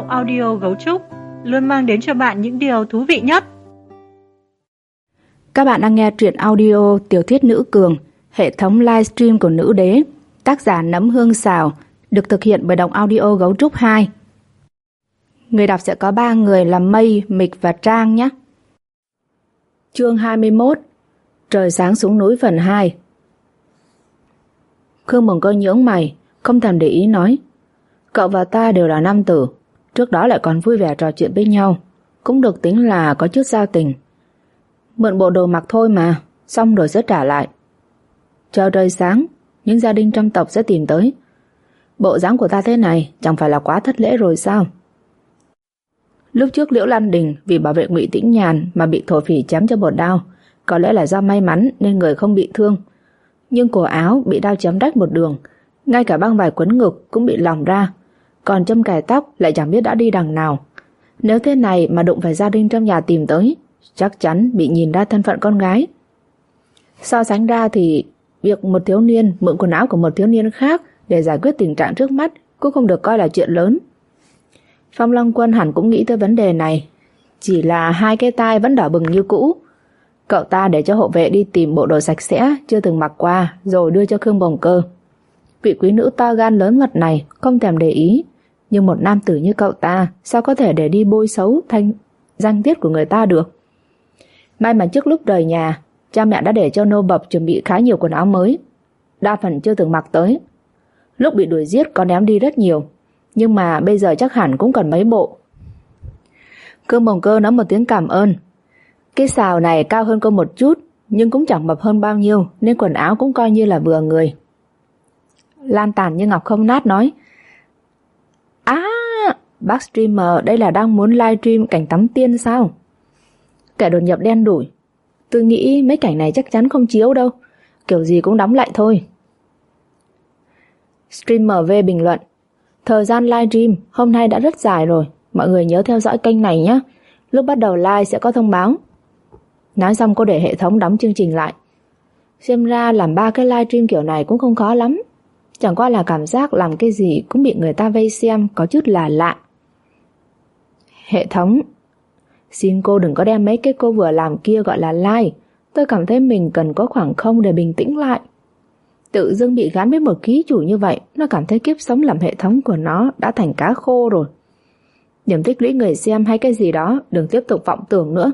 audio Gấu Trúc luôn mang đến cho bạn những điều thú vị nhất. Các bạn đang nghe truyện audio tiểu thuyết Nữ Cường, hệ thống livestream của Nữ Đế, tác giả Nấm Hương Xào, được thực hiện bởi Đọc Audio Gấu Trúc 2. Người đọc sẽ có 3 người là Mây, Mịch và Trang nhé. Chương 21. Trời sáng xuống núi phần 2. Khương Mộng Cơ nhướng mày, không thèm để ý nói: cậu và ta đều là nam tử, trước đó lại còn vui vẻ trò chuyện với nhau, cũng được tính là có chút giao tình. Mượn bộ đồ mặc thôi mà, xong rồi sẽ trả lại. Chờ trời sáng, những gia đình trong tộc sẽ tìm tới. Bộ dáng của ta thế này chẳng phải là quá thất lễ rồi sao? Lúc trước Liễu Lan Đình vì bảo vệ Ngụy Tĩnh Nhàn mà bị thổ phỉ chém cho một đao, có lẽ là do may mắn nên người không bị thương. Nhưng cổ áo bị đao chém rách một đường, ngay cả băng vải quấn ngực cũng bị lỏng ra, còn châm cài tóc lại chẳng biết đã đi đằng nào. Nếu thế này mà đụng phải gia đình trong nhà tìm tới, chắc chắn bị nhìn ra thân phận con gái. So sánh ra thì việc một thiếu niên mượn quần áo của một thiếu niên khác để giải quyết tình trạng trước mắt cũng không được coi là chuyện lớn. Phong Long Quân hẳn cũng nghĩ tới vấn đề này, chỉ là hai cái tai vẫn đỏ bừng như cũ. Cậu ta để cho hộ vệ đi tìm bộ đồ sạch sẽ chưa từng mặc qua rồi đưa cho Khương Mộng Cơ. Vị quý nữ to gan lớn mật này không thèm để ý, nhưng một nam tử như cậu ta sao có thể để đi bôi xấu danh tiết của người ta được. May mà trước lúc rời nhà, cha mẹ đã để cho nô bộc chuẩn bị khá nhiều quần áo mới, đa phần chưa từng mặc tới. Lúc bị đuổi giết có ném đi rất nhiều, nhưng mà bây giờ chắc hẳn cũng còn mấy bộ. Khương Mộng Cơ nói một tiếng cảm ơn. Cái sào này cao hơn cô một chút, nhưng cũng chẳng mập hơn bao nhiêu, nên quần áo cũng coi như là vừa người. Lan tàn như ngọc không nát nói: bác streamer đây là đang muốn livestream cảnh tắm tiên sao? Kẻ đột nhập đen đủi, tôi nghĩ mấy cảnh này chắc chắn không chiếu đâu, kiểu gì cũng đóng lại thôi. Streamer V bình luận: thời gian livestream hôm nay đã rất dài rồi, mọi người nhớ theo dõi kênh này nhé, lúc bắt đầu live sẽ có thông báo. Nói xong cô để hệ thống đóng chương trình lại. Xem ra làm 3 cái livestream kiểu này cũng không khó lắm, chẳng qua là cảm giác làm cái gì cũng bị người ta vây xem có chút là lạ. Hệ thống: xin cô đừng có đem mấy cái cô vừa làm kia gọi là like, tôi cảm thấy mình cần có khoảng không để bình tĩnh lại. Tự dưng bị gắn với một ký chủ như vậy, nó cảm thấy kiếp sống làm hệ thống của nó đã thành cá khô rồi. Điểm tích lũy người xem hay cái gì đó đừng tiếp tục vọng tưởng nữa.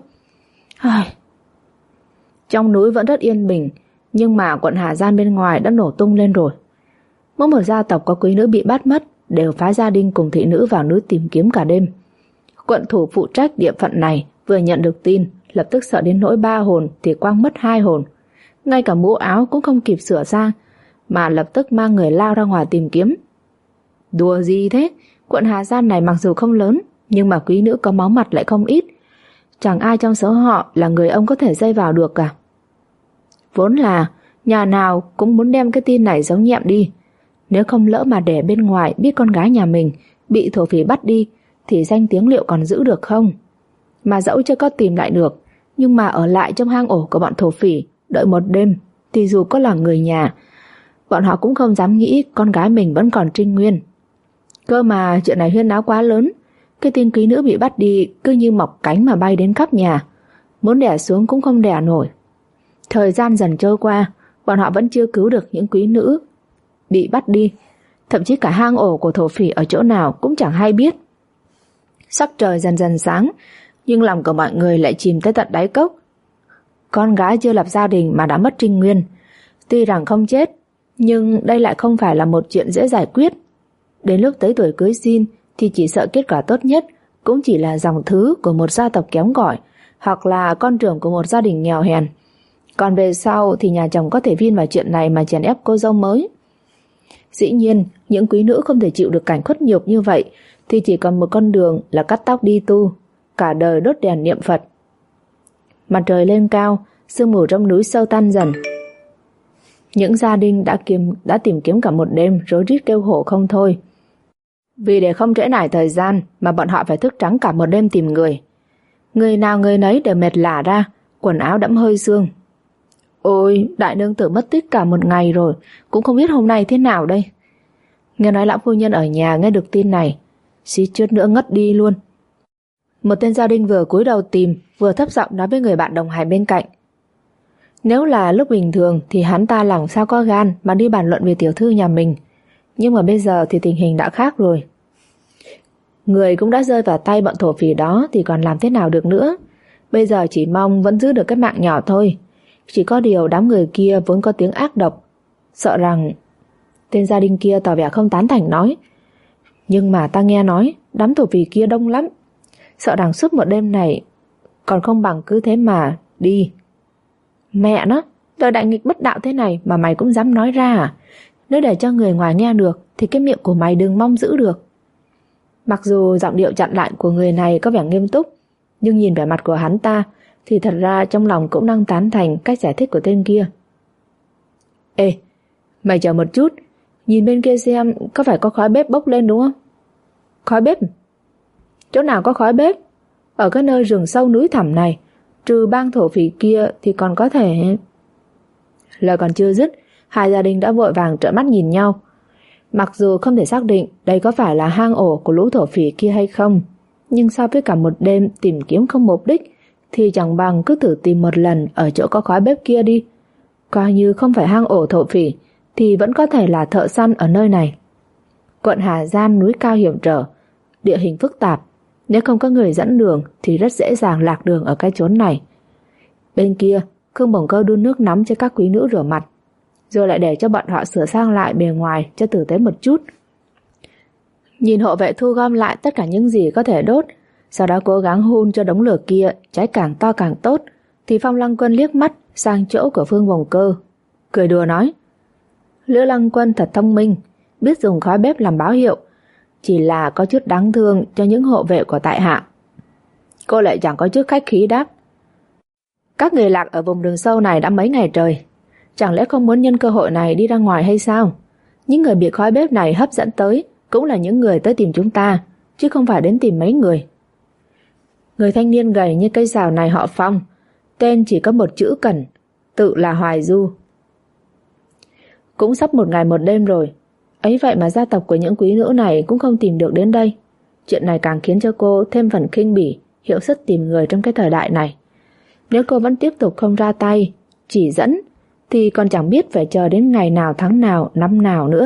Trong núi vẫn rất yên bình, nhưng mà quận Hà Giang bên ngoài đã nổ tung lên rồi. Mỗi một gia tộc có quý nữ bị bắt mất đều phái gia đình cùng thị nữ vào núi tìm kiếm cả đêm. Quận thủ phụ trách địa phận này vừa nhận được tin, lập tức sợ đến nỗi 3 hồn thì quăng mất 2 hồn. Ngay cả mũ áo cũng không kịp sửa ra, mà lập tức mang người lao ra ngoài tìm kiếm. Đùa gì thế? Quận Hà Giang này mặc dù không lớn, nhưng mà quý nữ có máu mặt lại không ít. Chẳng ai trong số họ là người ông có thể dây vào được cả. Vốn là nhà nào cũng muốn đem cái tin này giấu nhẹm đi. Nếu không lỡ mà để bên ngoài biết con gái nhà mình bị thổ phỉ bắt đi, thì danh tiếng liệu còn giữ được không? Mà dẫu chưa có tìm lại được, nhưng mà ở lại trong hang ổ của bọn thổ phỉ đợi một đêm, thì dù có là người nhà, bọn họ cũng không dám nghĩ con gái mình vẫn còn trinh nguyên. Cơ mà chuyện này huyên náo quá lớn, cái tin quý nữ bị bắt đi cứ như mọc cánh mà bay đến khắp nhà, muốn đè xuống cũng không đè nổi. Thời gian dần trôi qua, bọn họ vẫn chưa cứu được những quý nữ bị bắt đi, thậm chí cả hang ổ của thổ phỉ ở chỗ nào cũng chẳng hay biết. Sắc trời dần dần sáng, nhưng lòng của mọi người lại chìm tới tận đáy cốc. Con gái chưa lập gia đình mà đã mất trinh nguyên, tuy rằng không chết, nhưng đây lại không phải là một chuyện dễ giải quyết. Đến lúc tới tuổi cưới xin thì chỉ sợ kết quả tốt nhất cũng chỉ là dòng thứ của một gia tộc kém cỏi, hoặc là con trưởng của một gia đình nghèo hèn. Còn về sau thì nhà chồng có thể vin vào chuyện này mà chèn ép cô dâu mới. Dĩ nhiên, những quý nữ không thể chịu được cảnh khuất nhục như vậy thì chỉ còn một con đường là cắt tóc đi tu, cả đời đốt đèn niệm Phật. Mặt trời lên cao, sương mù trong núi sâu tan dần. Những gia đình đã tìm kiếm cả một đêm, rối rít kêu khổ không thôi. Vì để không trễ nải thời gian mà bọn họ phải thức trắng cả một đêm tìm người. Người nào người nấy đều mệt lả ra, quần áo đẫm hơi sương. Ôi, đại nương tử mất tích cả một ngày rồi, cũng không biết hôm nay thế nào đây. Nghe nói lão phu nhân ở nhà nghe được tin này, suýt chút nữa ngất đi luôn. Một tên gia đình vừa cúi đầu tìm, vừa thấp giọng nói với người bạn đồng hành bên cạnh. Nếu là lúc bình thường thì hắn ta làm sao có gan mà đi bàn luận về tiểu thư nhà mình. Nhưng mà bây giờ thì tình hình đã khác rồi. Người cũng đã rơi vào tay bọn thổ phỉ đó thì còn làm thế nào được nữa. Bây giờ chỉ mong vẫn giữ được cái mạng nhỏ thôi. Chỉ có điều đám người kia vốn có tiếng ác độc. Sợ rằng... Tên gia đình kia tỏ vẻ không tán thành nói. Nhưng mà ta nghe nói đám thổ phỉ kia đông lắm. Sợ rằng suốt một đêm này còn không bằng cứ thế mà đi. Mẹ nó, đời đại nghịch bất đạo thế này mà mày cũng dám nói ra à? Nếu để cho người ngoài nghe được thì cái miệng của mày đừng mong giữ được. Mặc dù giọng điệu chặn lại của người này có vẻ nghiêm túc, nhưng nhìn vẻ mặt của hắn ta thì thật ra trong lòng cũng đang tán thành cách giải thích của tên kia. Ê, mày chờ một chút, nhìn bên kia xem có phải có khói bếp bốc lên đúng không? Khói bếp? Chỗ nào có khói bếp? Ở cái nơi rừng sâu núi thẳm này, trừ bang thổ phỉ kia thì còn có thể... Lời còn chưa dứt, hai gia đình đã vội vàng trợn mắt nhìn nhau. Mặc dù không thể xác định đây có phải là hang ổ của lũ thổ phỉ kia hay không, nhưng so với cả một đêm tìm kiếm không mục đích thì chẳng bằng cứ thử tìm một lần ở chỗ có khói bếp kia đi. Coi như không phải hang ổ thổ phỉ thì vẫn có thể là thợ săn ở nơi này. Quận Hà Giang núi cao hiểm trở, địa hình phức tạp, nếu không có người dẫn đường thì rất dễ dàng lạc đường ở cái chốn này. Bên kia, Khương Bổng Cơ đun nước nóng cho các quý nữ rửa mặt, rồi lại để cho bọn họ sửa sang lại bề ngoài cho tử tế một chút. Nhìn hộ vệ thu gom lại tất cả những gì có thể đốt, sau đó cố gắng hun cho đống lửa kia cháy càng to càng tốt, thì Phong Lăng Quân liếc mắt sang chỗ của Phương Bổng Cơ, cười đùa nói: Lữ Lăng Quân thật thông minh, biết dùng khói bếp làm báo hiệu, chỉ là có chút đáng thương cho những hộ vệ của tại hạ. Cô lại chẳng có chút khách khí đáp: Các người lạc ở vùng rừng sâu này đã mấy ngày trời, chẳng lẽ không muốn nhân cơ hội này đi ra ngoài hay sao? Những người bị khói bếp này hấp dẫn tới cũng là những người tới tìm chúng ta, chứ không phải đến tìm mấy người. Người thanh niên gầy như cây sào này họ Phong, tên chỉ có một chữ Cẩn, tự là Hoài Du. Cũng sắp một ngày một đêm rồi, ấy vậy mà gia tộc của những quý nữ này cũng không tìm được đến đây. Chuyện này càng khiến cho cô thêm phần khinh bỉ hiệu suất tìm người trong cái thời đại này. Nếu cô vẫn tiếp tục không ra tay, chỉ dẫn, thì còn chẳng biết phải chờ đến ngày nào, tháng nào, năm nào nữa.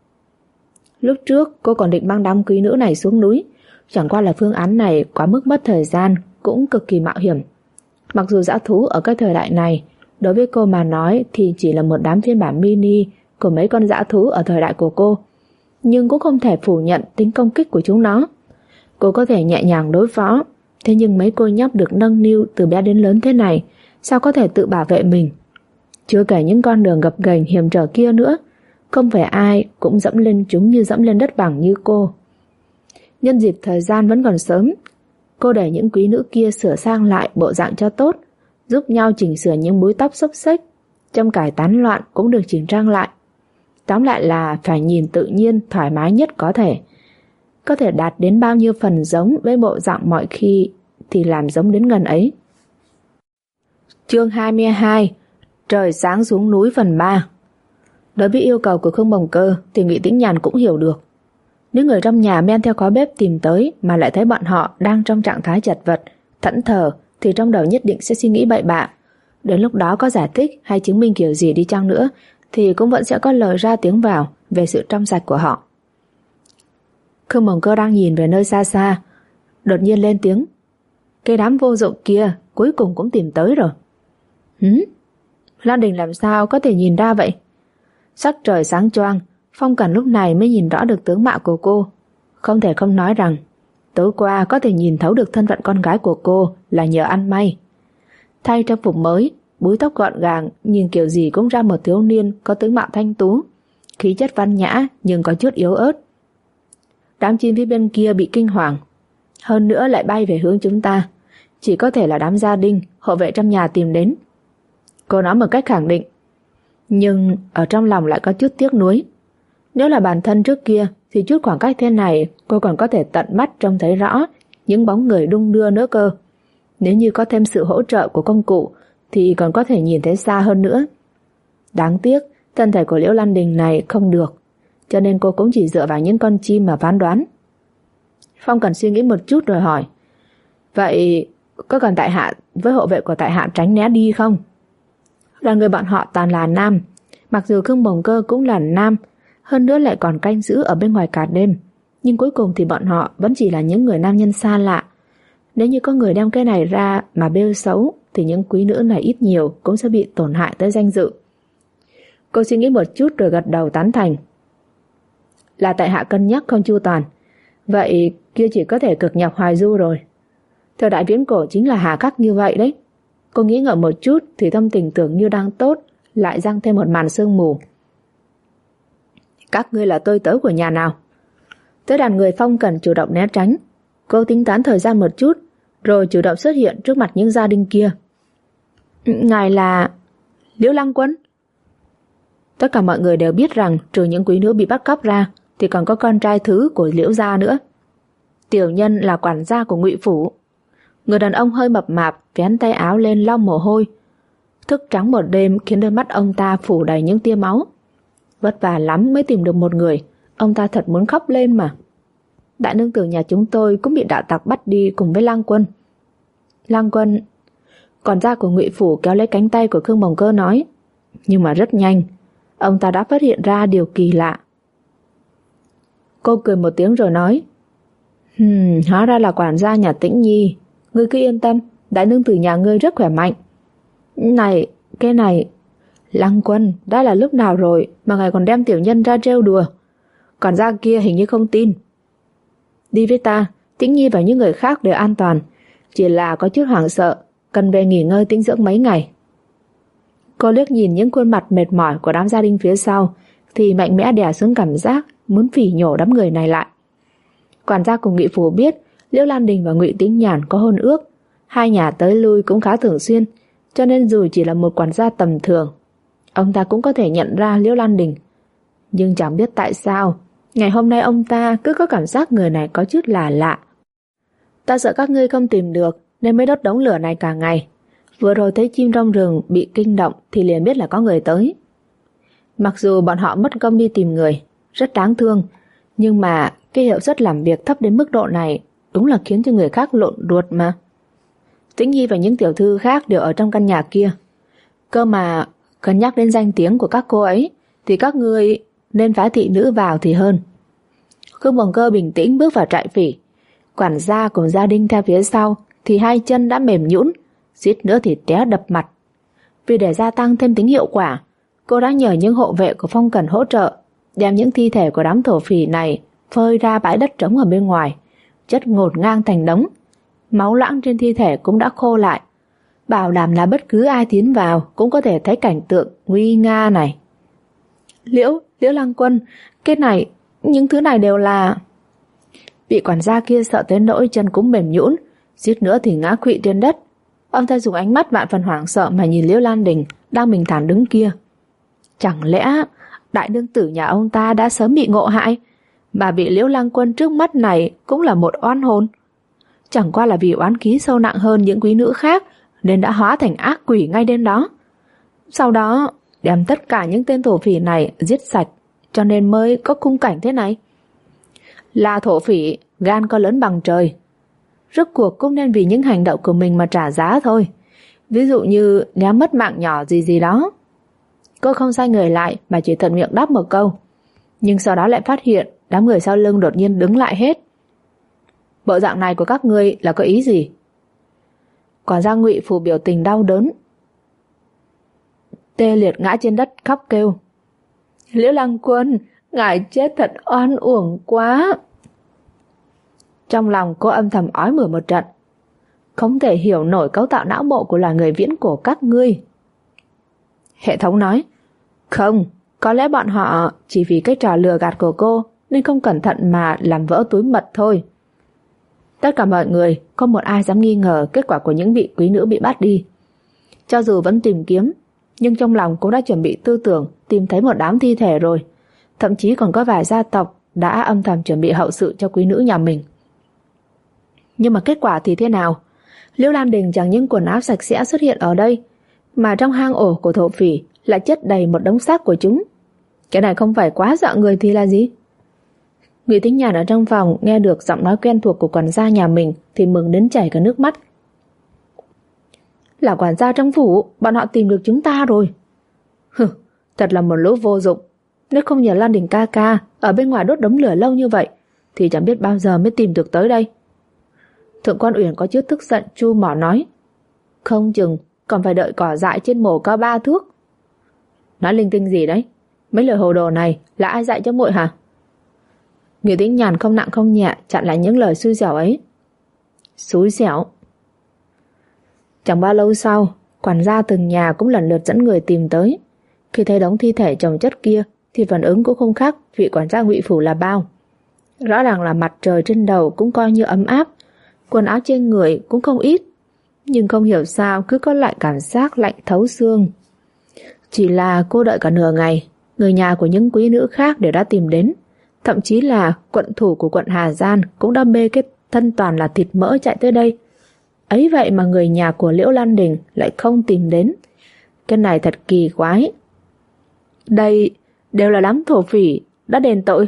Lúc trước cô còn định mang đám quý nữ này xuống núi, chẳng qua là phương án này quá mức mất thời gian, cũng cực kỳ mạo hiểm. Mặc dù dã thú ở cái thời đại này đối với cô mà nói thì chỉ là một đám phiên bản mini của mấy con dã thú ở thời đại của cô, nhưng cũng không thể phủ nhận tính công kích của chúng nó. Cô có thể nhẹ nhàng đối phó, thế nhưng mấy cô nhóc được nâng niu từ bé đến lớn thế này sao có thể tự bảo vệ mình? Chưa kể những con đường gập ghềnh hiểm trở kia nữa, không phải ai cũng dẫm lên chúng như dẫm lên đất bằng như cô. Nhân dịp thời gian vẫn còn sớm, cô để những quý nữ kia sửa sang lại bộ dạng cho tốt, giúp nhau chỉnh sửa những búi tóc xốc xếch, châm cài tán loạn cũng được chỉnh trang lại. Tóm lại là phải nhìn tự nhiên, thoải mái nhất có thể đạt đến bao nhiêu phần giống với bộ dạng mọi khi thì làm giống đến gần ấy. Chương 22: Trời sáng xuống núi phần 3. Đối với yêu cầu của Khương Bồng Cơ thì Ngụy Tĩnh Nhàn cũng hiểu được. Nếu người trong nhà men theo khói bếp tìm tới mà lại thấy bọn họ đang trong trạng thái chật vật, thẫn thờ thì trong đầu nhất định sẽ suy nghĩ bậy bạ. Đến lúc đó có giải thích hay chứng minh kiểu gì đi chăng nữa thì cũng vẫn sẽ có lời ra tiếng vào về sự trong sạch của họ. Khương Bồng Cơ đang nhìn về nơi xa xa, đột nhiên lên tiếng: Cái đám vô dụng kia cuối cùng cũng tìm tới rồi. Lan Đình làm sao có thể nhìn ra vậy? Sắc trời sáng choang, Phong Cẩn lúc này mới nhìn rõ được tướng mạo của cô. Không thể không nói rằng tối qua có thể nhìn thấu được thân phận con gái của cô là nhờ ăn may. Thay trang phục mới, búi tóc gọn gàng, nhìn kiểu gì cũng ra một thiếu niên có tướng mạo thanh tú, khí chất văn nhã nhưng có chút yếu ớt. Đám chim phía bên kia bị kinh hoàng, hơn nữa lại bay về hướng chúng ta, chỉ có thể là đám gia đình, hộ vệ trong nhà tìm đến. Cô nói một cách khẳng định, nhưng ở trong lòng lại có chút tiếc nuối. Nếu là bản thân trước kia thì chút khoảng cách thế này cô còn có thể tận mắt trông thấy rõ những bóng người đung đưa nữa cơ. Nếu như có thêm sự hỗ trợ của công cụ thì còn có thể nhìn thấy xa hơn nữa. Đáng tiếc thân thể của Liễu Lan Đình này không được, cho nên cô cũng chỉ dựa vào những con chim mà phán đoán. Phong Cần suy nghĩ một chút rồi hỏi: Vậy có cần tại hạ với hộ vệ của tại hạ tránh né đi không? Đoàn người bọn họ toàn là nam, mặc dù Khương Bồng Cơ cũng là nam, hơn nữa lại còn canh giữ ở bên ngoài cả đêm, nhưng cuối cùng thì bọn họ vẫn chỉ là những người nam nhân xa lạ. Nếu như có người đem cái này ra mà bêu xấu thì những quý nữ này ít nhiều cũng sẽ bị tổn hại tới danh dự. Cô suy nghĩ một chút rồi gật đầu tán thành: Là tại hạ cân nhắc không chu toàn. Vậy kia chỉ có thể cực nhọc hoài du rồi. Thời đại viễn cổ chính là hà khắc như vậy đấy. Cô nghĩ ngợi một chút thì tâm tình tưởng như đang tốt lại giăng thêm một màn sương mù. Các ngươi là tôi tớ của nhà nào? Tới đàn người Phong Cần chủ động né tránh. Cô tính toán thời gian một chút rồi chủ động xuất hiện trước mặt những gia đình kia. Ngài là Liễu Lăng Quân. Tất cả mọi người đều biết rằng trừ những quý nữ bị bắt cóc ra thì còn có con trai thứ của Liễu gia nữa. Tiểu nhân là quản gia của Ngụy phủ. Người đàn ông hơi mập mạp vén tay áo lên lau mồ hôi. Thức trắng một đêm khiến đôi mắt ông ta phủ đầy những tia máu. Vất vả lắm mới tìm được một người, ông ta thật muốn khóc lên mà. Đại nương tử nhà chúng tôi cũng bị đạo tặc bắt đi cùng với Lăng Quân. Lăng Quân? Quản gia của Ngụy phủ kéo lấy cánh tay của Khương Bồng Cơ nói. Nhưng mà rất nhanh, ông ta đã phát hiện ra điều kỳ lạ. Cô cười một tiếng rồi nói: Hóa ra là quản gia nhà Tĩnh Nhi. Ngươi cứ yên tâm, đại nương tử nhà ngươi rất khỏe mạnh. Này, cái này... Lăng Quân, đã là lúc nào rồi mà ngài còn đem tiểu nhân ra trêu đùa? Quản gia kia hình như không tin. Đi với ta, Tĩnh Nhi và những người khác đều an toàn, chỉ là có chút hoảng sợ, cần về nghỉ ngơi tĩnh dưỡng mấy ngày. Cô liếc nhìn những khuôn mặt mệt mỏi của đám gia đình phía sau thì mạnh mẽ đè xuống cảm giác muốn phỉ nhổ đám người này lại. Quản gia cùng Ngụy phủ biết Liễu Lan Đình và Ngụy Tĩnh Nhàn có hôn ước, hai nhà tới lui cũng khá thường xuyên, cho nên dù chỉ là một quản gia tầm thường, ông ta cũng có thể nhận ra Liễu Lan Đình. Nhưng chẳng biết tại sao ngày hôm nay ông ta cứ có cảm giác người này có chút là lạ. Ta sợ các ngươi không tìm được nên mới đốt đống lửa này cả ngày. Vừa rồi thấy chim trong rừng bị kinh động thì liền biết là có người tới. Mặc dù bọn họ mất công đi tìm người, rất đáng thương, nhưng mà cái hiệu suất làm việc thấp đến mức độ này đúng là khiến cho người khác lộn ruột mà. Tĩnh Nhi và những tiểu thư khác đều ở trong căn nhà kia. Cơ mà cân nhắc đến danh tiếng của các cô ấy thì các ngươi nên phái thị nữ vào thì hơn. Khương Bồng Cơ bình tĩnh bước vào trại phỉ. Quản gia cùng gia đình theo phía sau thì hai chân đã mềm nhũn, suýt nữa thì té đập mặt. Vì để gia tăng thêm tính hiệu quả, cô đã nhờ những hộ vệ của Phong Cần hỗ trợ đem những thi thể của đám thổ phỉ này phơi ra bãi đất trống ở bên ngoài, chất ngổn ngang thành đống. Máu loãng trên thi thể cũng đã khô lại, bảo đảm là bất cứ ai tiến vào cũng có thể thấy cảnh tượng nguy nga này. Liễu Lăng Quân, cái này, những thứ này đều là... Vị quản gia kia sợ tới nỗi chân cũng mềm nhũn, suýt nữa thì ngã quỵ trên đất. Ông ta dùng ánh mắt vạn phần hoảng sợ mà nhìn Liễu Lan Đình đang bình thản đứng kia. Chẳng lẽ đại nương tử nhà ông ta đã sớm bị ngộ hại, mà vị Liễu Lăng Quân trước mắt này cũng là một oan hồn? Chẳng qua là vì oán khí sâu nặng hơn những quý nữ khác nên đã hóa thành ác quỷ ngay đêm đó. Sau đó đem tất cả những tên thổ phỉ này giết sạch, cho nên mới có khung cảnh thế này. Là thổ phỉ, gan có lớn bằng trời. Rốt cuộc cũng nên vì những hành động của mình mà trả giá thôi. Ví dụ như ném mất mạng nhỏ gì đó. Cô không xoay người lại mà chỉ thuận miệng đáp một câu. Nhưng sau đó lại phát hiện đám người sau lưng đột nhiên đứng lại hết. Bộ dạng này của các ngươi là có ý gì? Quản gia Ngụy phủ biểu tình đau đớn, tê liệt ngã trên đất khóc kêu. Liễu Lăng Quân, ngài chết thật oan uổng quá. Trong lòng cô âm thầm ói mửa một trận. Không thể hiểu nổi cấu tạo não bộ của loài người viễn cổ các ngươi. Hệ thống nói, không, có lẽ bọn họ chỉ vì cái trò lừa gạt của cô nên không cẩn thận mà làm vỡ túi mật thôi. Tất cả mọi người không một ai dám nghi ngờ kết quả của những vị quý nữ bị bắt đi. Cho dù vẫn tìm kiếm, nhưng trong lòng cũng đã chuẩn bị tư tưởng tìm thấy một đám thi thể rồi. Thậm chí còn có vài gia tộc đã âm thầm chuẩn bị hậu sự cho quý nữ nhà mình. Nhưng mà kết quả thì thế nào? Liễu Lan Đình chẳng những quần áo sạch sẽ xuất hiện ở đây, mà trong hang ổ của thổ phỉ lại chất đầy một đống xác của chúng. Cái này không phải quá dọa người thì là gì? Ngụy Tĩnh Nhàn ở trong phòng nghe được giọng nói quen thuộc của quản gia nhà mình thì mừng đến chảy cả nước mắt. Là quản gia trong phủ, bọn họ tìm được chúng ta rồi. Hừ, thật là một lũ vô dụng. Nếu không nhờ Lan Đình ca ca ở bên ngoài đốt đống lửa lâu như vậy thì chẳng biết bao giờ mới tìm được tới đây. Thượng quan Uyển có chút tức giận chu mỏ nói, không chừng còn phải đợi cỏ dại trên mồ cao 3 thước. Nói linh tinh gì đấy? Mấy lời hồ đồ này là ai dạy cho muội hả? Ngụy Tĩnh Nhàn không nặng không nhẹ chặn lại những lời xui xẻo ấy. Xui xẻo? Chẳng bao lâu sau, quản gia từng nhà cũng lần lượt dẫn người tìm tới. Khi thấy đống thi thể chồng chất kia thì phản ứng cũng không khác vị quản gia Ngụy phủ là bao. Rõ ràng là mặt trời trên đầu cũng coi như ấm áp, quần áo trên người cũng không ít, nhưng không hiểu sao cứ có lại cảm giác lạnh thấu xương. Chỉ là cô đợi cả nửa ngày, người nhà của những quý nữ khác đều đã tìm đến. Thậm chí là quận thủ của quận Hà Gian cũng đã bê cái thân toàn là thịt mỡ chạy tới đây. Ấy vậy mà người nhà của Liễu Lan Đình lại không tìm đến. Cái này thật kỳ quái. Đây đều là đám thổ phỉ đã đền tội.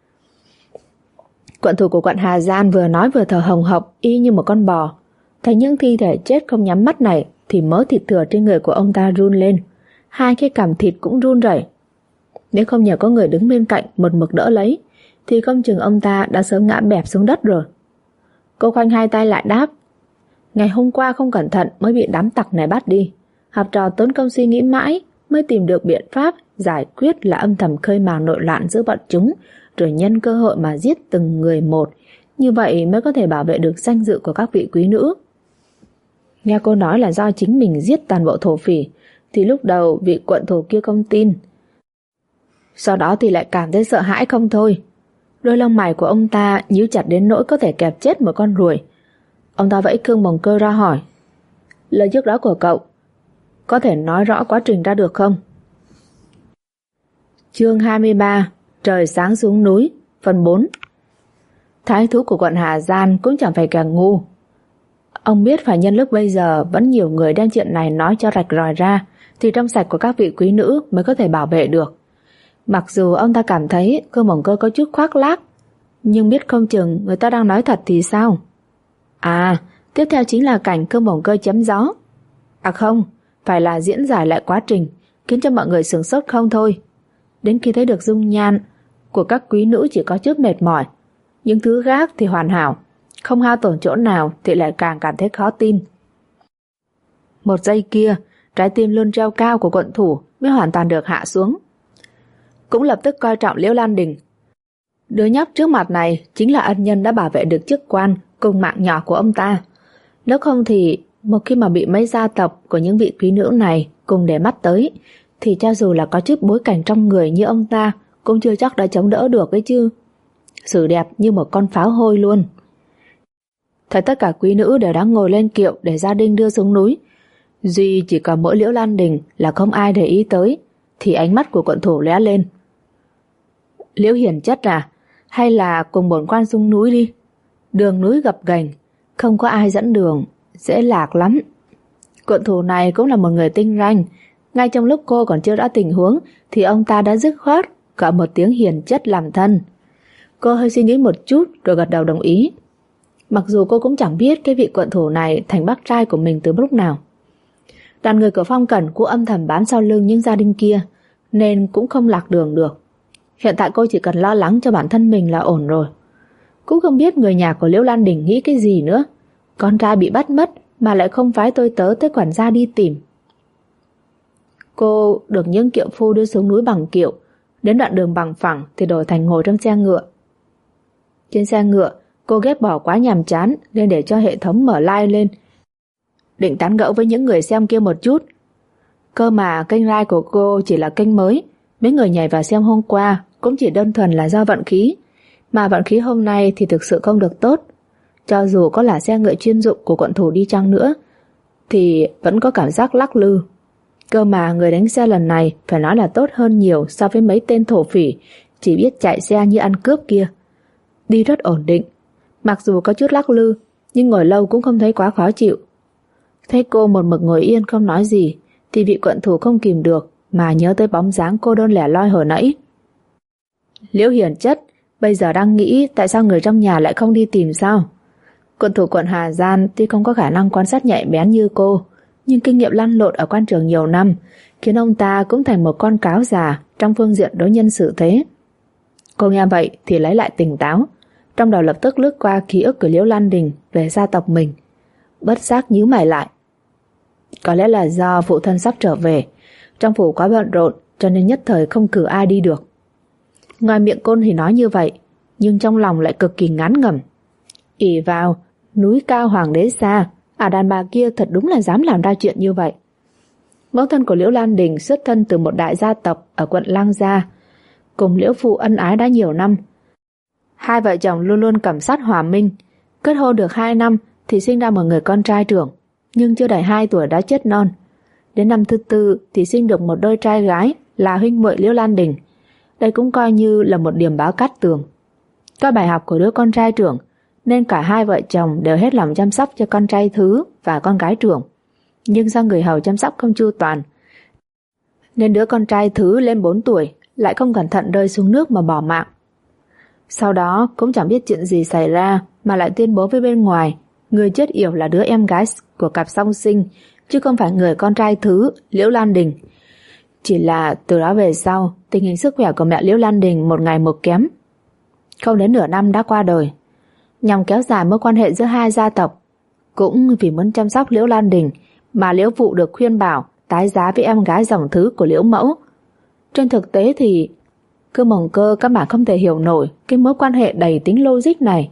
Quận thủ của quận Hà Gian vừa nói vừa thở hồng hộc y như một con bò. Thấy những thi thể chết không nhắm mắt này thì mớ thịt thừa trên người của ông ta run lên. Hai cái cằm thịt cũng run rẩy. Nếu không nhờ có người đứng bên cạnh một mực đỡ lấy thì không chừng ông ta đã sớm ngã bẹp xuống đất rồi. Cô khoanh hai tay lại đáp, ngày hôm qua không cẩn thận mới bị đám tặc này bắt đi. Học trò tốn công suy nghĩ mãi mới tìm được biện pháp giải quyết là âm thầm khơi mào nội loạn giữa bọn chúng, rồi nhân cơ hội mà giết từng người một. Như vậy mới có thể bảo vệ được danh dự của các vị quý nữ. Nghe cô nói là do chính mình giết toàn bộ thổ phỉ thì lúc đầu vị quận thủ kia không tin. Sau đó thì lại cảm thấy sợ hãi không thôi. Đôi lông mày của ông ta nhíu chặt đến nỗi có thể kẹp chết một con ruồi. Ông ta vẫy Khương Bồng Cơ ra hỏi, lời trước đó của cậu có thể nói rõ quá trình ra được không? Chương 23, trời sáng xuống núi, phần 4. Thái thú của quận Hà Gian cũng chẳng phải kẻ ngu. Ông biết phải nhân lúc bây giờ vẫn nhiều người đem chuyện này nói cho rạch ròi ra thì trong sạch của các vị quý nữ mới có thể bảo vệ được. Mặc dù ông ta cảm thấy Khương Bồng Cơ có chút khoác lác, nhưng biết không chừng người ta đang nói thật thì sao? À, tiếp theo chính là cảnh Khương Bồng Cơ chém gió. À không, phải là diễn giải lại quá trình, khiến cho mọi người sửng sốt không thôi. Đến khi thấy được dung nhan của các quý nữ chỉ có chút mệt mỏi, những thứ khác thì hoàn hảo, không hao tổn chỗ nào thì lại càng cảm thấy khó tin. Một giây kia, trái tim luôn treo cao của quận thủ mới hoàn toàn được hạ xuống. Cũng lập tức coi trọng Liễu Lan Đình. Đứa nhóc trước mặt này chính là ân nhân đã bảo vệ được chức quan cùng mạng nhỏ của ông ta. Nếu không thì một khi mà bị mấy gia tộc của những vị quý nữ này cùng để mắt tới thì cho dù là có chút bối cảnh trong người như ông ta cũng chưa chắc đã chống đỡ được ấy chứ. Xử đẹp như một con pháo hôi luôn. Thấy tất cả quý nữ đều đang ngồi lên kiệu để gia đình đưa xuống núi, duy chỉ còn mỗi Liễu Lan Đình là không ai để ý tới, thì ánh mắt của quận thủ lóe lên. Liễu Hiền Chất à, hay là cùng bổn quan xuống núi đi. Đường núi gập ghềnh, không có ai dẫn đường, dễ lạc lắm. Quận thủ này cũng là một người tinh ranh. Ngay trong lúc cô còn chưa rõ tình huống thì ông ta đã dứt khoát gọi một tiếng Hiền Chất làm thân. Cô hơi suy nghĩ một chút rồi gật đầu đồng ý. Mặc dù cô cũng chẳng biết cái vị quận thủ này thành bác trai của mình từ lúc nào. Đoàn người của Phong Cẩn cũng âm thầm bám sau lưng những gia đình kia nên cũng không lạc đường được. Hiện tại cô chỉ cần lo lắng cho bản thân mình là ổn rồi. Cũng không biết người nhà của Liễu Lan Đình nghĩ cái gì nữa. Con trai bị bắt mất mà lại không phái tôi tớ tới quản gia đi tìm. Cô được những kiệu phu đưa xuống núi bằng kiệu. Đến đoạn đường bằng phẳng thì đổi thành ngồi trong xe ngựa. Trên xe ngựa cô ghét bỏ quá nhàm chán nên để cho hệ thống mở live lên, định tán gẫu với những người xem kia một chút. Cơ mà kênh live của cô chỉ là kênh mới, mấy người nhảy vào xem hôm qua cũng chỉ đơn thuần là do vận khí, mà vận khí hôm nay thì thực sự không được tốt. Cho dù có là xe ngựa chuyên dụng của quận thủ đi chăng nữa thì vẫn có cảm giác lắc lư. Cơ mà người đánh xe lần này phải nói là tốt hơn nhiều so với mấy tên thổ phỉ chỉ biết chạy xe như ăn cướp kia. Đi rất ổn định, mặc dù có chút lắc lư nhưng ngồi lâu cũng không thấy quá khó chịu. Thấy cô một mực ngồi yên không nói gì thì vị quận thủ không kìm được mà nhớ tới bóng dáng cô đơn lẻ loi hồi nãy. Liễu Hiền Chất Bây giờ đang nghĩ tại sao người trong nhà lại không đi tìm sao? Quận thủ quận Hà Giang tuy không có khả năng quan sát nhạy bén như cô, nhưng kinh nghiệm lăn lộn ở quan trường nhiều năm khiến ông ta cũng thành một con cáo già trong phương diện đối nhân xử thế. Cô nghe vậy thì lấy lại tỉnh táo, trong đầu lập tức lướt qua ký ức của Liễu Lan Đình về gia tộc mình, bất giác nhíu mày lại. Có lẽ là do phụ thân sắp trở về, trong phủ quá bận rộn cho nên nhất thời không cử ai đi được. Ngoài miệng cô thì nói như vậy, nhưng trong lòng lại cực kỳ ngán ngẩm. Ỷ vào núi cao hoàng đế xa, đàn bà kia thật đúng là dám làm ra chuyện như vậy. Mẫu thân của Liễu Lan Đình xuất thân từ một đại gia tộc ở quận Lang Gia, cùng Liễu phụ ân ái đã nhiều năm. Hai vợ chồng luôn luôn cẩm sát hòa minh. Kết hôn được 2 năm thì sinh ra một người con trai trưởng, nhưng chưa đầy 2 tuổi đã chết non. Đến năm thứ 4 thì sinh được một đôi trai gái là huynh muội Liễu Lan Đình. Đây cũng coi như là một điểm báo cát tường. Qua bài học của đứa con trai trưởng nên cả hai vợ chồng đều hết lòng chăm sóc cho con trai thứ và con gái trưởng. Nhưng do người hầu chăm sóc không chu toàn, nên đứa con trai thứ lên 4 tuổi lại không cẩn thận rơi xuống nước mà bỏ mạng. Sau đó cũng chẳng biết chuyện gì xảy ra mà lại tuyên bố với bên ngoài người chết yểu là đứa em gái của cặp song sinh, chứ không phải người con trai thứ Liễu Lan Đình. Chỉ là từ đó về sau, tình hình sức khỏe của mẹ Liễu Lan Đình một ngày một kém. Không đến nửa năm đã qua đời. Nhằm kéo dài mối quan hệ giữa hai gia tộc, cũng vì muốn chăm sóc Liễu Lan Đình mà Liễu phụ được khuyên bảo tái giá với em gái dòng thứ của Liễu mẫu. Trên thực tế thì Cơ Mộng Cơ các bạn không thể hiểu nổi cái mối quan hệ đầy tính logic này.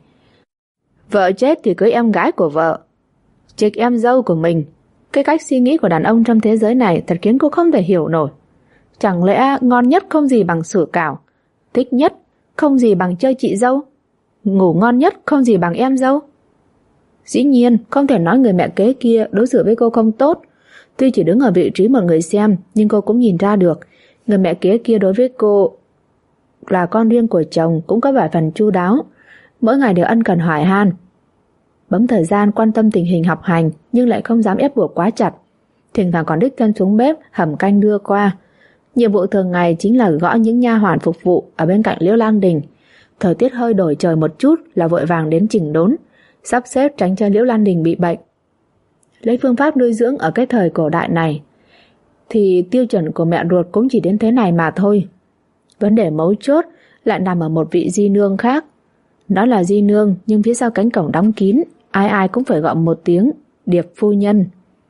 Vợ chết thì cưới em gái của vợ, chịch em dâu của mình. Cái cách suy nghĩ của đàn ông trong thế giới này thật khiến cô không thể hiểu nổi. Chẳng lẽ ngon nhất không gì bằng sủi cảo, thích nhất không gì bằng chơi chị dâu, ngủ ngon nhất không gì bằng em dâu? Dĩ nhiên không thể nói người mẹ kế kia đối xử với cô không tốt. Tuy chỉ đứng ở vị trí một người xem, nhưng cô cũng nhìn ra được người mẹ kế kia đối với cô là con riêng của chồng cũng có vài phần chu đáo, mỗi ngày đều ân cần hỏi han, bấm thời gian quan tâm tình hình học hành, nhưng lại không dám ép buộc quá chặt. Thỉnh thoảng còn đích thân xuống bếp hầm canh đưa qua. Nhiệm vụ thường ngày chính là gõ những nha hoàn phục vụ ở bên cạnh Liễu Lan Đình. Thời tiết hơi đổi trời một chút là vội vàng đến chỉnh đốn, sắp xếp tránh cho Liễu Lan Đình bị bệnh. Lấy phương pháp nuôi dưỡng ở cái thời cổ đại này thì tiêu chuẩn của mẹ ruột cũng chỉ đến thế này mà thôi. Vấn đề mấu chốt lại nằm ở một vị di nương khác. Đó là di nương, nhưng phía sau cánh cổng đóng kín, ai ai cũng phải gọi một tiếng Điệp phu nhân.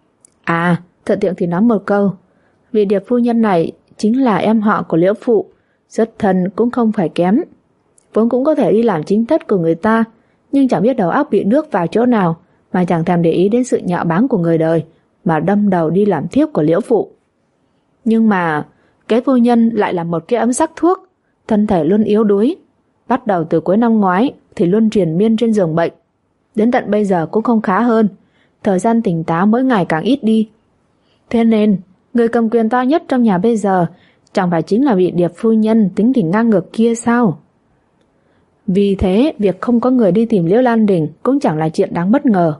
Thuận tiện thì nói một câu, vị Điệp phu nhân này chính là em họ của Liễu phụ, xuất thân cũng không phải kém, vốn cũng có thể đi làm chính thất của người ta, nhưng chẳng biết đầu óc bị nước vào chỗ nào mà chẳng thèm để ý đến sự nhạo báng của người đời, mà đâm đầu đi làm thiếp của Liễu phụ. Nhưng mà cái phu nhân lại là một cái ấm sắc thuốc, thân thể luôn yếu đuối. Bắt đầu từ cuối năm ngoái thì luôn triền miên trên giường bệnh, đến tận bây giờ cũng không khá hơn, thời gian tỉnh táo mỗi ngày càng ít đi. Thế nên người cầm quyền to nhất trong nhà bây giờ chẳng phải chính là vị Điệp phu nhân tính tình ngang ngược kia sao? Vì thế việc không có người đi tìm Liễu Lan Đình cũng chẳng là chuyện đáng bất ngờ.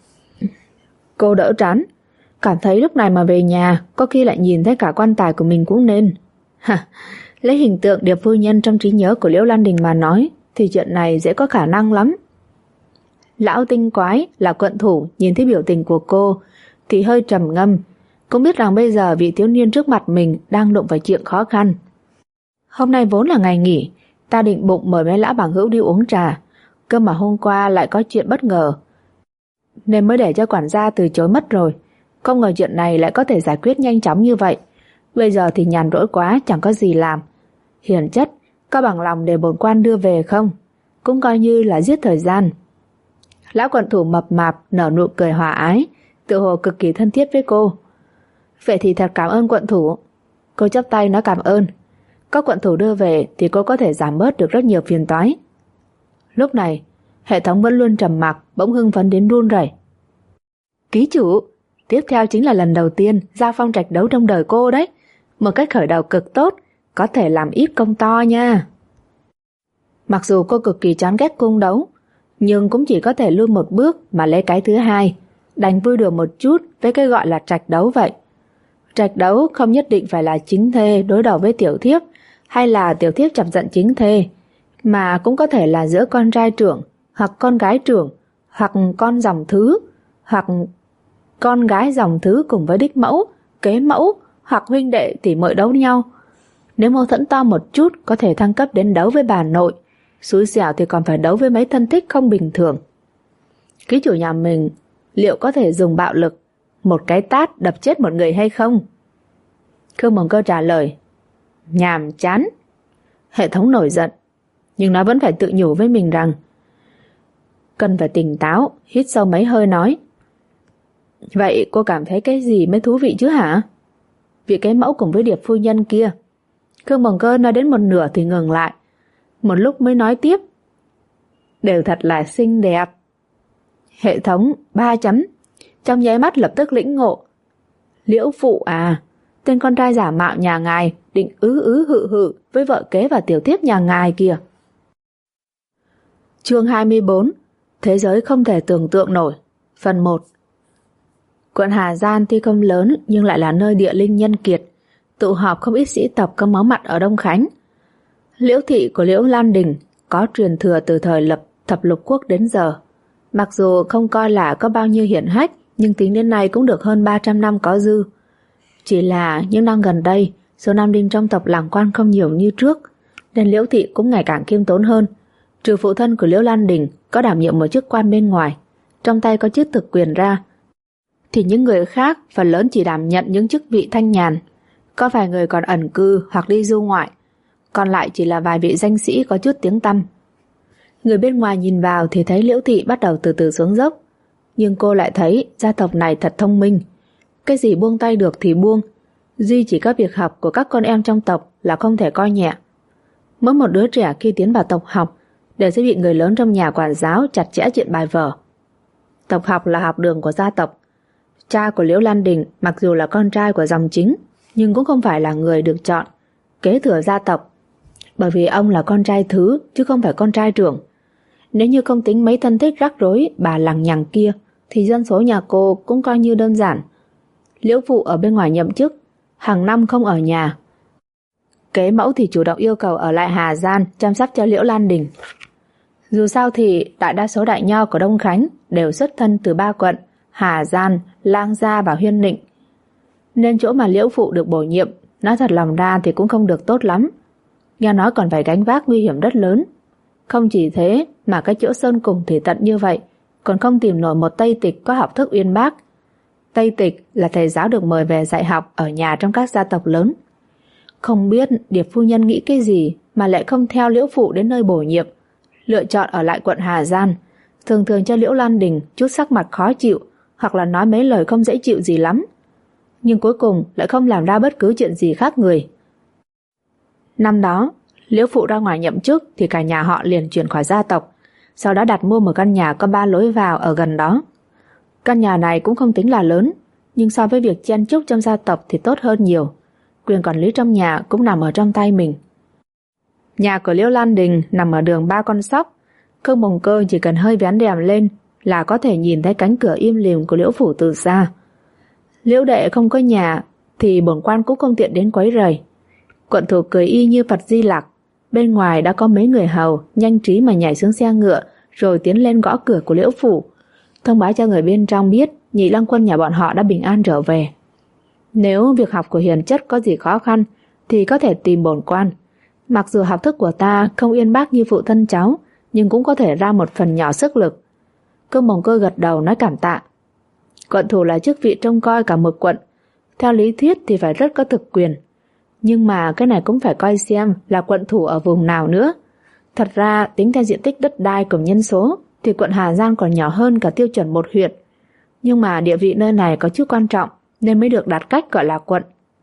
Cô đỡ trán, cảm thấy lúc này mà về nhà có khi lại nhìn thấy cả quan tài của mình cũng nên. Lấy hình tượng Điệp phu nhân trong trí nhớ của Liễu Lan Đình mà nói thì chuyện này dễ có khả năng lắm. Lão tinh quái là quận thủ nhìn thấy biểu tình của cô thì hơi trầm ngâm, cũng biết rằng bây giờ vị thiếu niên trước mặt mình đang đụng phải chuyện khó khăn. Hôm nay vốn là ngày nghỉ, ta định bụng mời mấy lão bằng hữu đi uống trà, cơ mà hôm qua lại có chuyện bất ngờ nên mới để cho quản gia từ chối mất rồi. Không ngờ chuyện này lại có thể giải quyết nhanh chóng như vậy. Bây giờ thì nhàn rỗi quá, chẳng có gì làm. Hiền chất, có bằng lòng để bổn quan đưa về không? Cũng coi như là giết thời gian. Lão quận thủ mập mạp nở nụ cười hòa ái, tự hồ cực kỳ thân thiết với cô. Vậy thì thật cảm ơn quận thủ. Cô chắp tay nói cảm ơn. Có quận thủ đưa về thì cô có thể giảm bớt được rất nhiều phiền toái. Lúc này hệ thống vẫn luôn trầm mặc, bỗng hưng phấn đến run rẩy. Ký chủ, tiếp theo chính là lần đầu tiên giao phong trạch đấu trong đời cô đấy. Một cách khởi đầu cực tốt, có thể làm ít công to nha. Mặc dù cô cực kỳ chán ghét cung đấu, nhưng cũng chỉ có thể lui một bước mà lấy cái thứ hai, đành vui đùa một chút với cái gọi là trạch đấu vậy. Trạch đấu không nhất định phải là chính thê đối đầu với tiểu thiếp, hay là tiểu thiếp chọc giận chính thê, mà cũng có thể là giữa con trai trưởng hoặc con gái trưởng, hoặc con dòng thứ, hoặc con gái dòng thứ cùng với đích mẫu, kế mẫu, hoặc huynh đệ tỉ muội đấu nhau. Nếu mâu thuẫn to một chút có thể thăng cấp đến đấu với bà nội, xui xẻo thì còn phải đấu với mấy thân thích không bình thường. Ký chủ nhà mình liệu có thể dùng bạo lực, một cái tát đập chết một người hay không? Khương Mồng Cơ trả lời, nhàm chán. Hệ thống nổi giận, nhưng nó vẫn phải tự nhủ với mình rằng cần phải tỉnh táo, hít sâu mấy hơi nói, vậy cô cảm thấy cái gì mới thú vị chứ hả? Vị kế mẫu cùng với Điệp phu nhân kia. Khương Mồng Cơ nói đến một nửa thì ngừng lại, một lúc mới nói tiếp, đều thật là xinh đẹp. Hệ thống 3 chấm, trong nháy mắt lập tức lĩnh ngộ. Liễu phụ à, tên con trai giả mạo nhà ngài định hự hự với vợ kế và tiểu thiếp nhà ngài kìa. Chương 24, thế giới không thể tưởng tượng nổi. Phần 1. Quận Hà Gian tuy không lớn nhưng lại là nơi địa linh nhân kiệt, tụ họp không ít sĩ tộc có máu mặt ở Đông Khánh. Liễu thị của Liễu Lan Đình có truyền thừa từ thời lập thập lục quốc đến giờ. Mặc dù không coi là có bao nhiêu hiển hách, nhưng tính đến nay cũng được hơn 300 năm có dư. Chỉ là những năm gần đây, số nam đinh trong tộc làng quan không nhiều như trước, nên Liễu thị cũng ngày càng khiêm tốn hơn. Trừ phụ thân của Liễu Lan Đình có đảm nhiệm một chức quan bên ngoài, trong tay có chức thực quyền ra, thì những người khác phần lớn chỉ đảm nhận những chức vị thanh nhàn. Có vài người còn ẩn cư hoặc đi du ngoại, còn lại chỉ là vài vị danh sĩ có chút tiếng tăm. Người bên ngoài nhìn vào thì thấy Liễu thị bắt đầu từ từ xuống dốc, nhưng cô lại thấy gia tộc này thật thông minh. Cái gì buông tay được thì buông, duy chỉ có việc học của các con em trong tộc là không thể coi nhẹ. Mỗi một đứa trẻ khi tiến vào tộc học đều sẽ bị người lớn trong nhà quản giáo chặt chẽ chuyện bài vở. Tộc học là học đường của gia tộc. Cha của Liễu Lan Đình mặc dù là con trai của dòng chính, nhưng cũng không phải là người được chọn kế thừa gia tộc, bởi vì ông là con trai thứ chứ không phải con trai trưởng. Nếu như không tính mấy thân thích rắc rối bà lằng nhằng kia thì dân số nhà cô cũng coi như đơn giản. Liễu phụ ở bên ngoài nhậm chức, hàng năm không ở nhà. Kế mẫu thì chủ động yêu cầu ở lại Hà Gian chăm sóc cho Liễu Lan Đình. Dù sao thì đại đa số đại nho của Đông Khánh đều xuất thân từ 3 quận Hà Gian, Lang Gia và Huyên Nịnh, nên chỗ mà Liễu phụ được bổ nhiệm, nói thật lòng ra thì cũng không được tốt lắm. Nghe nói còn phải gánh vác nguy hiểm rất lớn. Không chỉ thế mà cái chỗ sơn cùng thì tận như vậy, còn không tìm nổi một Tây Tịch có học thức uyên bác. Tây Tịch là thầy giáo được mời về dạy học ở nhà trong các gia tộc lớn. Không biết Điệp phu nhân nghĩ cái gì mà lại không theo Liễu phụ đến nơi bổ nhiệm, lựa chọn ở lại quận Hà Gian, thường thường cho Liễu Lan Đình chút sắc mặt khó chịu hoặc là nói mấy lời không dễ chịu gì lắm, nhưng cuối cùng lại không làm ra bất cứ chuyện gì khác người. Năm đó Liễu phụ ra ngoài nhậm chức thì cả nhà họ liền chuyển khỏi gia tộc, sau đó đặt mua một căn nhà có 3 lối vào ở gần đó. Căn nhà này cũng không tính là lớn, nhưng so với việc chen chúc trong gia tộc thì tốt hơn nhiều. Quyền quản lý trong nhà cũng nằm ở trong tay mình. Nhà của Liễu Lan Đình nằm ở đường 3 con sóc. Khương Mồng Cơ chỉ cần hơi vén rèm lên là có thể nhìn thấy cánh cửa im lìm của Liễu phủ từ xa. Liễu đệ không có nhà thì bổn quan cũng không tiện đến quấy rầy. Quận thủ cười y như Phật Di Lặc. Bên ngoài đã có mấy người hầu nhanh trí mà nhảy xuống xe ngựa rồi tiến lên gõ cửa của Liễu phủ, thông báo cho người bên trong biết Nhị Lang Quân nhà bọn họ đã bình an trở về. Nếu việc học của hiền chất có gì khó khăn thì có thể tìm bổn quan. Mặc dù học thức của ta không uyên bác như phụ thân cháu, nhưng cũng có thể ra một phần nhỏ sức lực. Khương Mồng Cơ gật đầu nói cảm tạ. Quận thủ là chức vị trông coi cả một quận, theo lý thuyết thì phải rất có thực quyền. Nhưng mà cái này cũng phải coi xem là quận thủ ở vùng nào nữa. Thật ra tính theo diện tích đất đai cùng nhân số thì quận Hà Giang còn nhỏ hơn cả tiêu chuẩn một huyện. Nhưng mà địa vị nơi này có chút quan trọng nên mới được đặt cách gọi là quận.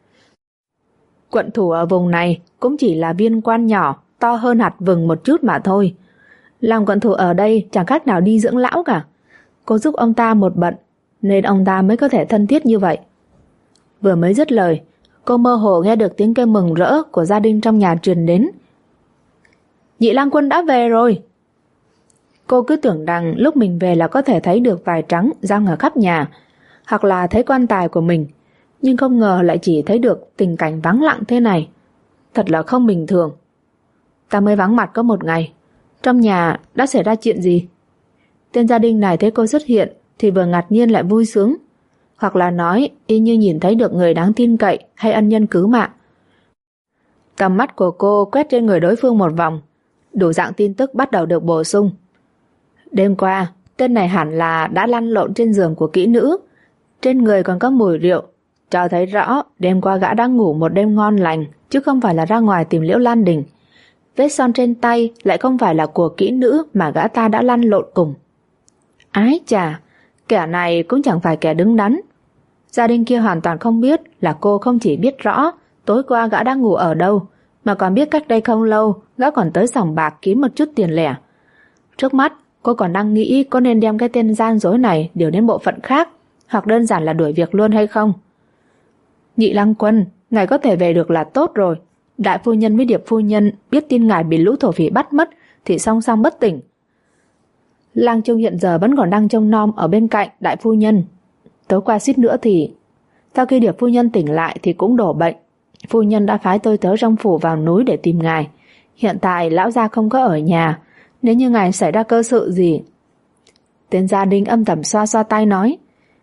Quận thủ ở vùng này cũng chỉ là viên quan nhỏ, to hơn hạt vừng một chút mà thôi. Làm quận thủ ở đây chẳng khác nào đi dưỡng lão cả. Cô giúp ông ta một bận nên ông ta mới có thể thân thiết như vậy. Vừa mới dứt lời, cô mơ hồ nghe được tiếng kêu mừng rỡ của gia đình trong nhà truyền đến. Nhị Lang Quân đã về rồi. Cô cứ tưởng rằng lúc mình về là có thể thấy được vải trắng giăng ở khắp nhà, hoặc là thấy quan tài của mình, nhưng không ngờ lại chỉ thấy được tình cảnh vắng lặng thế này. Thật là không bình thường. Ta mới vắng mặt có một ngày. Trong nhà đã xảy ra chuyện gì? Tên gia đình này thấy cô xuất hiện thì vừa ngạc nhiên lại vui sướng, hoặc là nói y như nhìn thấy được người đáng tin cậy hay ân nhân cứu mạng. Tầm mắt của cô quét trên người đối phương một vòng, đủ dạng tin tức bắt đầu được bổ sung. Đêm qua, tên này hẳn là đã lăn lộn trên giường của kỹ nữ, trên người còn có mùi rượu, cho thấy rõ đêm qua gã đang ngủ một đêm ngon lành, chứ không phải là ra ngoài tìm Liễu Lan Đình. Vết son trên tay lại không phải là của kỹ nữ mà gã ta đã lăn lộn cùng. Ái chà, kẻ này cũng chẳng phải kẻ đứng đắn. Gia đình kia hoàn toàn không biết là cô không chỉ biết rõ tối qua gã đang ngủ ở đâu, mà còn biết cách đây không lâu gã còn tới sòng bạc kiếm một chút tiền lẻ. Trước mắt cô còn đang nghĩ có nên đem cái tên gian dối này điều đến bộ phận khác, hoặc đơn giản là đuổi việc luôn hay không. Nhị Lăng Quân, ngài có thể về được là tốt rồi. Đại phu nhân với Điệp phu nhân biết tin ngài bị lũ thổ phỉ bắt mất thì song song bất tỉnh. Lang Trung hiện giờ vẫn còn đang trông nom ở bên cạnh đại phu nhân. Tối qua suýt nữa thì... Sau khi Điệp phu nhân tỉnh lại thì cũng đổ bệnh. Phu nhân đã phái tôi tớ trong phủ vào núi để tìm ngài. Hiện tại lão gia không có ở nhà. Nếu như ngài xảy ra cơ sự gì... Tên gia đình âm thầm xoa xoa tay nói.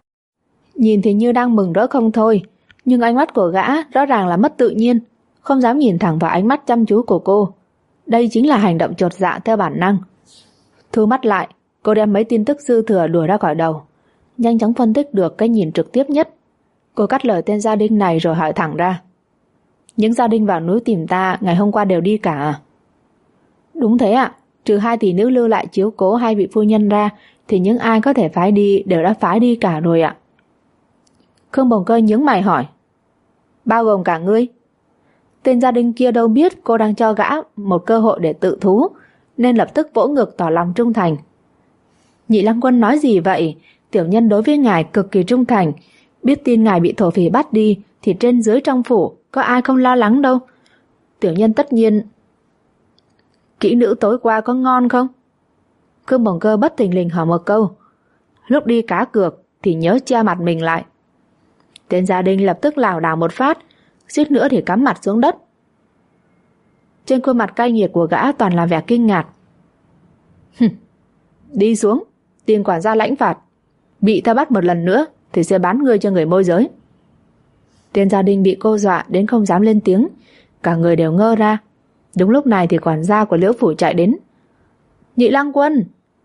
Nhìn thì như đang mừng rỡ không thôi, nhưng ánh mắt của gã rõ ràng là mất tự nhiên, không dám nhìn thẳng vào ánh mắt chăm chú của cô. Đây chính là hành động chột dạ theo bản năng. Thu mắt lại, cô đem mấy tin tức dư thừa đuổi ra khỏi đầu, nhanh chóng phân tích được cái nhìn trực tiếp nhất. Cô cắt lời tên gia đình này rồi hỏi thẳng ra. Những gia đình vào núi tìm ta ngày hôm qua đều đi cả à? Đúng thế ạ, trừ 2 tỷ nữ lưu lại chiếu cố 2 vị phu nhân ra thì những ai có thể phái đi đều đã phái đi cả rồi ạ. Khương Bồng Cơ nhướng mày hỏi. Bao gồm cả ngươi? Tên gia đình kia đâu biết cô đang cho gã một cơ hội để tự thú, nên lập tức vỗ ngực tỏ lòng trung thành. Nhị Lăng Quân nói gì vậy? Tiểu nhân đối với ngài cực kỳ trung thành. Biết tin ngài bị thổ phỉ bắt đi thì trên dưới trong phủ có ai không lo lắng đâu. Tiểu nhân tất nhiên... Kỹ nữ tối qua có ngon không? Khương Bồng Cơ bất thình lình hỏi một câu. Lúc đi cá cược thì nhớ che mặt mình lại. Tên gia đình lập tức lảo đảo một phát, suýt nữa thì cắm mặt xuống đất. Trên khuôn mặt cay nghiệt của gã toàn là vẻ kinh ngạc. Đi xuống, tìm quản gia lãnh phạt. Bị ta bắt một lần nữa thì sẽ bán ngươi cho người môi giới. Tên gia đình bị cô dọa đến không dám lên tiếng, cả người đều ngơ ra. Đúng lúc này thì quản gia của Liễu phủ chạy đến. Nhị Lăng Quân!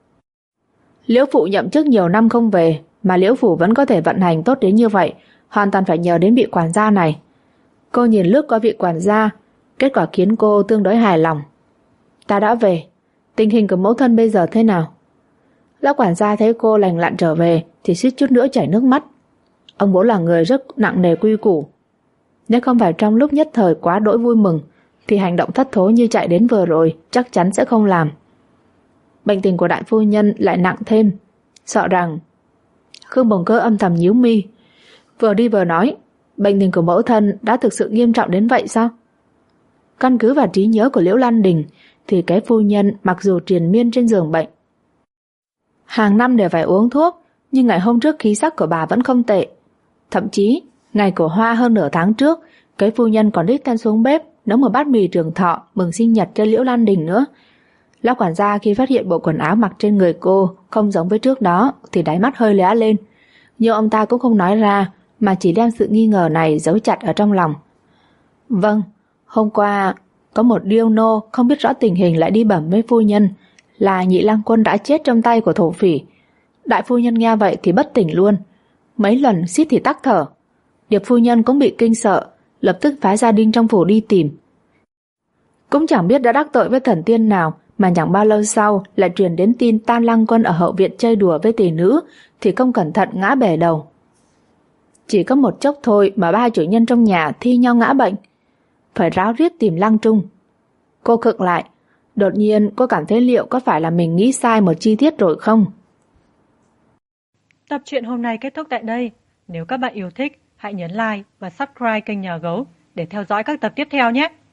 Liễu phủ nhậm chức nhiều năm không về, mà Liễu phủ vẫn có thể vận hành tốt đến như vậy, hoàn toàn phải nhờ đến vị quản gia này. Cô nhìn lướt qua vị quản gia, kết quả khiến cô tương đối hài lòng. Ta đã về, tình hình của mẫu thân bây giờ thế nào? Lão quản gia thấy cô lành lặn trở về thì suýt chút nữa chảy nước mắt. Ông bố là người rất nặng nề quy củ. Nếu không phải trong lúc nhất thời quá đỗi vui mừng thì hành động thất thố như chạy đến vừa rồi chắc chắn sẽ không làm. Bệnh tình của đại phu nhân lại nặng thêm, sợ rằng... Khương Bồng Cơ âm thầm nhíu mi, vừa đi vừa nói. Bệnh tình của mẫu thân đã thực sự nghiêm trọng đến vậy sao? Căn cứ vào trí nhớ của Liễu Lan Đình thì cái phu nhân mặc dù triền miên trên giường bệnh, hàng năm đều phải uống thuốc, nhưng ngày hôm trước khí sắc của bà vẫn không tệ. Thậm chí ngày của Hoa hơn nửa tháng trước, cái phu nhân còn đích thân xuống bếp nấu một bát mì trường thọ mừng sinh nhật cho Liễu Lan Đình nữa. Lão quản gia khi phát hiện bộ quần áo mặc trên người cô không giống với trước đó thì đáy mắt hơi lóe lên, nhưng ông ta cũng không nói ra mà chỉ đem sự nghi ngờ này giấu chặt ở trong lòng. Vâng, hôm qua có một điêu nô không biết rõ tình hình lại đi bẩm với phu nhân là Nhị Lăng Quân đã chết trong tay của thổ phỉ. Đại phu nhân nghe vậy thì bất tỉnh luôn, mấy lần suýt thì tắc thở. Điệp phu nhân cũng bị kinh sợ, lập tức phái gia đình trong phủ đi tìm. Cũng chẳng biết đã đắc tội với thần tiên nào mà chẳng bao lâu sau lại truyền đến tin Tam Lăng Quân ở hậu viện chơi đùa với tỷ nữ thì không cẩn thận ngã bể đầu. Chỉ có một chốc thôi mà 3 chủ nhân trong nhà thi nhau ngã bệnh, phải ráo riết tìm Lăng Trung. Cô khựng lại, đột nhiên cô cảm thấy liệu có phải là mình nghĩ sai một chi tiết rồi không? Tập truyện hôm nay kết thúc tại đây. Nếu các bạn yêu thích, hãy nhấn like và subscribe kênh Nhà Gấu để theo dõi các tập tiếp theo nhé.